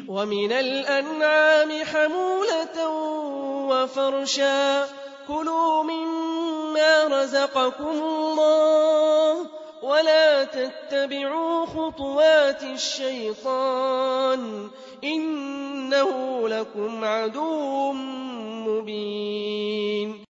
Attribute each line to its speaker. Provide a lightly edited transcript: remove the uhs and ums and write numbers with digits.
Speaker 1: وَمِنَ الْأَنْعَامِ حَمُولَةً وَفَرْشًا ۚ كُلُوا مِمَّا رَزَقَكُمُ اللَّهُ وَلَا تَتَّبِعُوا خُطُوَاتِ الشَّيْطَانِ ۚ إِنَّهُ لَكُمْ عَدُوٌّ مُّبِينٌ